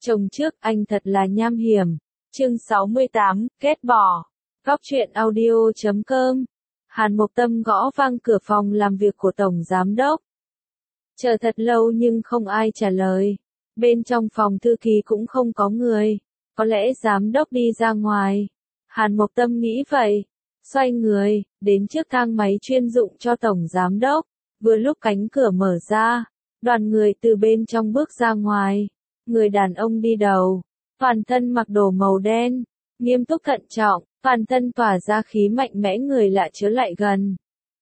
Chồng trước anh thật là nham hiểm. Chương 68, kết bỏ. Góc truyện audio.com. Hàn Mộc Tâm gõ vang cửa phòng làm việc của Tổng Giám Đốc. Chờ thật lâu nhưng không ai trả lời. Bên trong phòng thư ký cũng không có người. Có lẽ Giám Đốc đi ra ngoài. Hàn Mộc Tâm nghĩ vậy. Xoay người, đến trước thang máy chuyên dụng cho Tổng Giám Đốc. Vừa lúc cánh cửa mở ra, đoàn người từ bên trong bước ra ngoài. Người đàn ông đi đầu, toàn thân mặc đồ màu đen, nghiêm túc thận trọng, toàn thân tỏa ra khí mạnh mẽ người lạ chớ lại gần.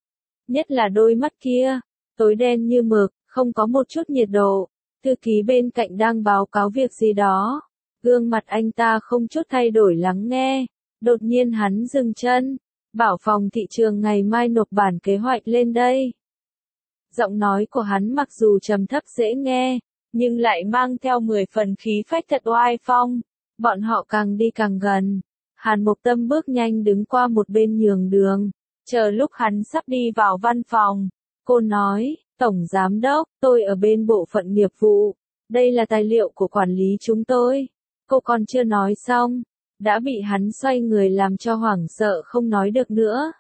Nhất là đôi mắt kia, tối đen như mực, không có một chút nhiệt độ. Thư ký bên cạnh đang báo cáo việc gì đó. Gương mặt anh ta không chút thay đổi lắng nghe. Đột nhiên hắn dừng chân, bảo phòng thị trường ngày mai nộp bản kế hoạch lên đây. Giọng nói của hắn mặc dù trầm thấp dễ nghe, nhưng lại mang theo 10 phần khí phách thật oai phong. Bọn họ càng đi càng gần. Hàn Mộc Tâm bước nhanh đứng qua một bên nhường đường. Chờ lúc hắn sắp đi vào văn phòng, cô nói, Tổng Giám Đốc, tôi ở bên bộ phận nghiệp vụ. Đây là tài liệu của quản lý chúng tôi. Cô còn chưa nói xong, đã bị hắn xoay người làm cho hoảng sợ không nói được nữa.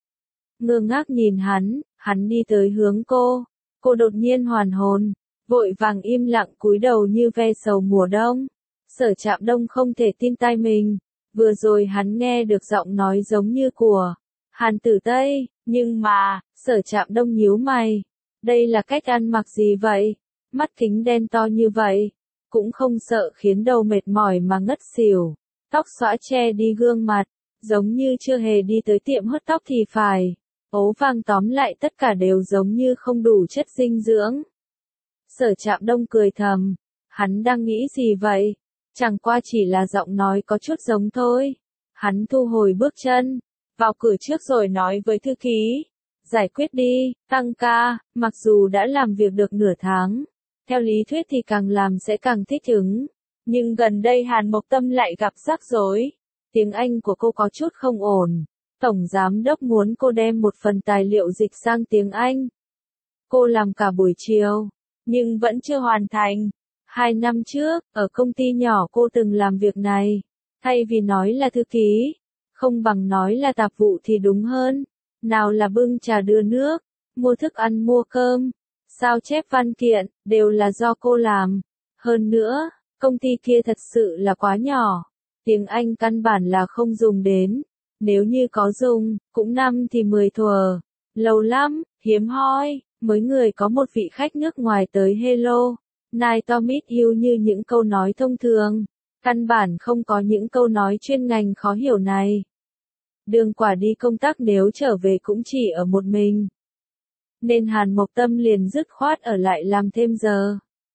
Ngơ ngác nhìn hắn đi tới hướng cô. Cô đột nhiên hoàn hồn, vội vàng im lặng cúi đầu như ve sầu mùa đông. Sở Trạm Đông không thể tin tai mình. Vừa rồi hắn nghe được giọng nói giống như của Hàn Tử Tây, nhưng mà, Sở Trạm Đông nhíu mày. Đây là cách ăn mặc gì vậy? Mắt kính đen to như vậy, cũng không sợ khiến đầu mệt mỏi mà ngất xỉu. Tóc xõa che đi gương mặt, giống như chưa hề đi tới tiệm hớt tóc thì phải. Ố vàng tóm lại tất cả đều giống như không đủ chất dinh dưỡng. Sở Trạm Đông cười thầm, hắn đang nghĩ gì vậy? Chẳng qua chỉ là giọng nói có chút giống thôi. Hắn thu hồi bước chân, vào cửa trước rồi nói với thư ký, giải quyết đi, tăng ca, mặc dù đã làm việc được nửa tháng. Theo lý thuyết thì càng làm sẽ càng thích ứng. Nhưng gần đây Hàn Mộc Tâm lại gặp rắc rối. Tiếng Anh của cô có chút không ổn. Tổng Giám Đốc muốn cô đem một phần tài liệu dịch sang tiếng Anh. Cô làm cả buổi chiều, nhưng vẫn chưa hoàn thành. 2 năm trước, ở công ty nhỏ cô từng làm việc này. Thay vì nói là thư ký, không bằng nói là tạp vụ thì đúng hơn. Nào là bưng trà đưa nước, mua thức ăn mua cơm, sao chép văn kiện, đều là do cô làm. Hơn nữa, công ty kia thật sự là quá nhỏ. Tiếng Anh căn bản là không dùng đến. Nếu như có dùng, cũng 5 thì 10 thuở. Lâu lắm, hiếm hoi, mới người có một vị khách nước ngoài tới hello. Nice to meet you như những câu nói thông thường. Căn bản không có những câu nói chuyên ngành khó hiểu này. Đường Quả đi công tác nếu trở về cũng chỉ ở một mình. Nên Hàn Mộc Tâm liền dứt khoát ở lại làm thêm giờ.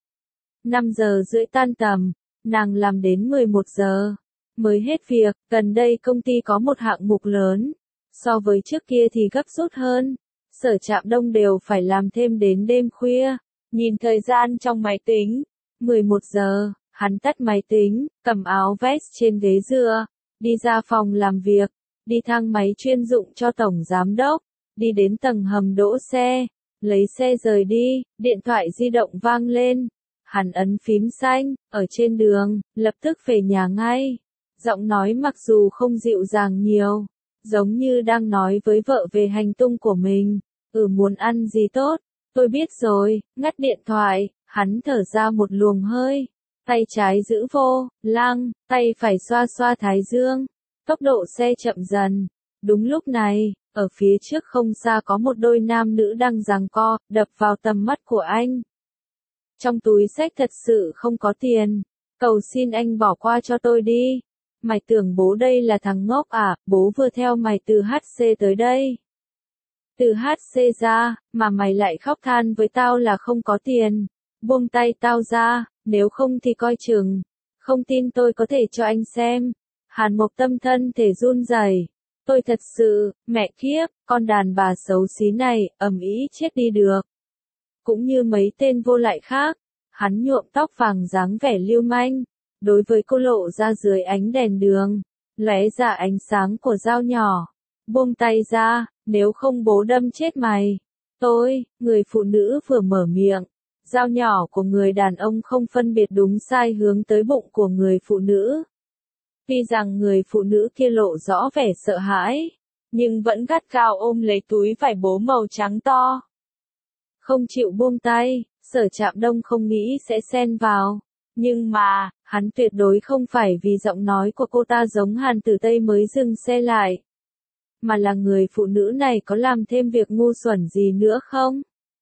5 giờ rưỡi tan tầm, nàng làm đến 11 giờ. Mới hết việc, gần đây công ty có một hạng mục lớn. So với trước kia thì gấp rút hơn. Sở Trạm Đông đều phải làm thêm đến đêm khuya. Nhìn thời gian trong máy tính. 11 giờ, hắn tắt máy tính, cầm áo vest trên ghế dựa. Đi ra phòng làm việc. Đi thang máy chuyên dụng cho Tổng Giám Đốc. Đi đến tầng hầm đỗ xe. Lấy xe rời đi, điện thoại di động vang lên. Hắn ấn phím xanh, ở trên đường, lập tức về nhà ngay. Giọng nói mặc dù không dịu dàng nhiều, giống như đang nói với vợ về hành tung của mình. Muốn ăn gì tốt? Tôi biết rồi, ngắt điện thoại, hắn thở ra một luồng hơi. Tay trái giữ vô lăng, tay phải xoa xoa thái dương. Tốc độ xe chậm dần. Đúng lúc này, ở phía trước không xa có một đôi nam nữ đang giằng co, đập vào tầm mắt của anh. Trong túi xách thật sự không có tiền. Cầu xin anh bỏ qua cho tôi đi. Mày tưởng bố đây là thằng ngốc à, bố vừa theo mày từ HC tới đây. Từ HC ra, mà mày lại khóc than với tao là không có tiền. Buông tay tao ra, nếu không thì coi chừng. Không tin tôi có thể cho anh xem. Hàn Mộc Tâm thân thể run rẩy. Tôi thật sự, mẹ kiếp, con đàn bà xấu xí này, ầm ĩ chết đi được. Cũng như mấy tên vô lại khác, hắn nhuộm tóc vàng dáng vẻ lưu manh. Đối với cô lộ ra dưới ánh đèn đường, lóe ra ánh sáng của dao nhỏ. Buông tay ra, nếu không bố đâm chết mày. Tôi, người phụ nữ vừa mở miệng, Dao nhỏ của người đàn ông không phân biệt đúng sai hướng tới bụng của người phụ nữ. Tuy rằng người phụ nữ kia lộ rõ vẻ sợ hãi, nhưng vẫn gắt gao ôm lấy túi vải bố màu trắng to. Không chịu buông tay, Sở Trạm Đông không nghĩ sẽ xen vào. Nhưng mà, hắn tuyệt đối không phải vì giọng nói của cô ta giống Hàn Tử Tây mới dừng xe lại. Mà là người phụ nữ này có làm thêm việc ngu xuẩn gì nữa không?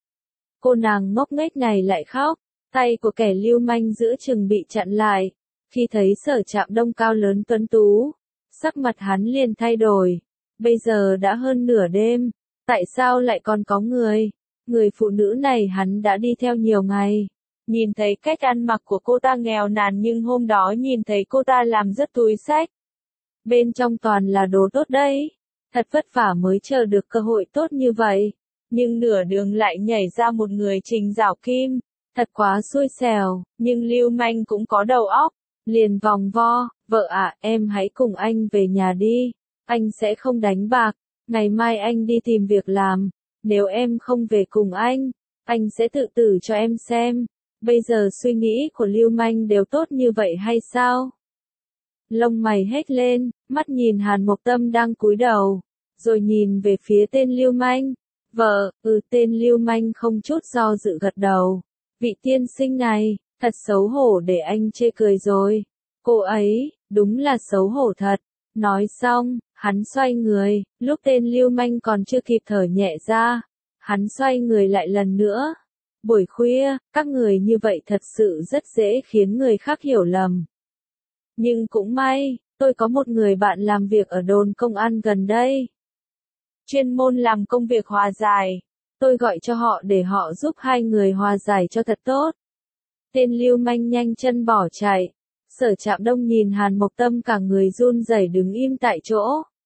Cô nàng ngốc nghếch này lại khóc, tay của kẻ lưu manh giữa chừng bị chặn lại. Khi thấy Sở Trạm Đông cao lớn tuấn tú, sắc mặt hắn liền thay đổi. Bây giờ đã hơn nửa đêm, tại sao lại còn có người? Người phụ nữ này hắn đã đi theo nhiều ngày. Nhìn thấy cách ăn mặc của cô ta nghèo nàn nhưng hôm đó nhìn thấy cô ta làm rất túi xách. Bên trong toàn là đồ tốt đấy. Thật vất vả mới chờ được cơ hội tốt như vậy. Nhưng nửa đường lại nhảy ra một người Trình Giảo Kim. Thật quá xui xẻo, nhưng lưu manh cũng có đầu óc. Liền vòng vo, vợ ạ, em hãy cùng anh về nhà đi. Anh sẽ không đánh bạc. Ngày mai anh đi tìm việc làm. Nếu em không về cùng anh sẽ tự tử cho em xem. Bây giờ suy nghĩ của lưu manh đều tốt như vậy hay sao? Lông mày hết lên, mắt nhìn Hàn Mộc Tâm đang cúi đầu, rồi nhìn về phía tên lưu manh. Vợ, tên lưu manh không chút do dự gật đầu. Vị tiên sinh này, thật xấu hổ để anh chê cười rồi. Cô ấy, đúng là xấu hổ thật. Nói xong, hắn xoay người, lúc tên lưu manh còn chưa kịp thở nhẹ ra. Hắn xoay người lại lần nữa. Buổi khuya, các người như vậy thật sự rất dễ khiến người khác hiểu lầm. Nhưng cũng may, tôi có một người bạn làm việc ở đồn công an gần đây. Chuyên môn làm công việc hòa giải. Tôi gọi cho họ để họ giúp hai người hòa giải cho thật tốt. Tên lưu manh nhanh chân bỏ chạy. Sở Trạm Đông nhìn Hàn Mộc Tâm cả người run rẩy đứng im tại chỗ.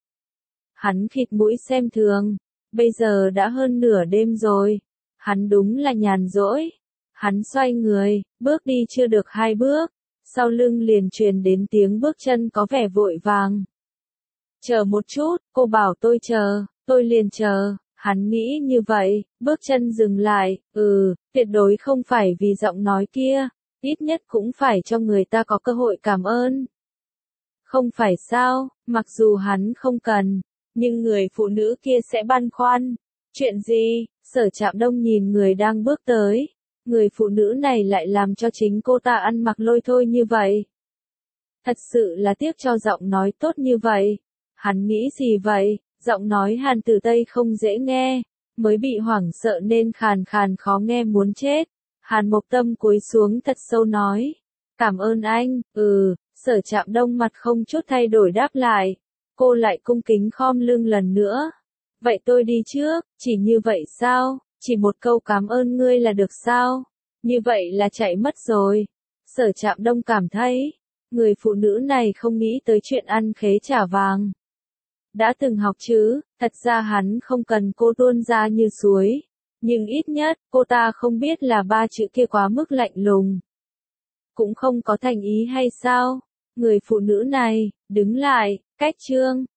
Hắn khịt mũi xem thường. Bây giờ đã hơn nửa đêm rồi. Hắn đúng là nhàn rỗi. Hắn xoay người, bước đi chưa được 2 bước. Sau lưng liền truyền đến tiếng bước chân có vẻ vội vàng. Chờ một chút, cô bảo tôi chờ, tôi liền chờ. Hắn nghĩ như vậy, bước chân dừng lại. Tuyệt đối không phải vì giọng nói kia. Ít nhất cũng phải cho người ta có cơ hội cảm ơn. Không phải sao, mặc dù hắn không cần, nhưng người phụ nữ kia sẽ băn khoăn. Chuyện gì? Sở Trạm Đông nhìn người đang bước tới. Người phụ nữ này lại làm cho chính cô ta ăn mặc lôi thôi như vậy. Thật sự là tiếc cho giọng nói tốt như vậy. Hắn nghĩ gì vậy? Giọng nói Hàn Tử Tây không dễ nghe, mới bị hoảng sợ nên khàn khàn khó nghe muốn chết. Hàn Mộc Tâm cúi xuống thật sâu nói. Cảm ơn anh. Sở Trạm Đông mặt không chút thay đổi đáp lại. Cô lại cung kính khom lưng lần nữa. Vậy tôi đi trước, chỉ như vậy sao? Chỉ một câu cảm ơn ngươi là được sao? Như vậy là chạy mất rồi. Sở Trạm Đông cảm thấy, người phụ nữ này không nghĩ tới chuyện ăn khế trả vàng. Đã từng học chứ, thật ra hắn không cần cô tuôn ra như suối. Nhưng ít nhất, cô ta không biết là 3 chữ kia quá mức lạnh lùng. Cũng không có thành ý hay sao? Người phụ nữ này, đứng lại, cách chương.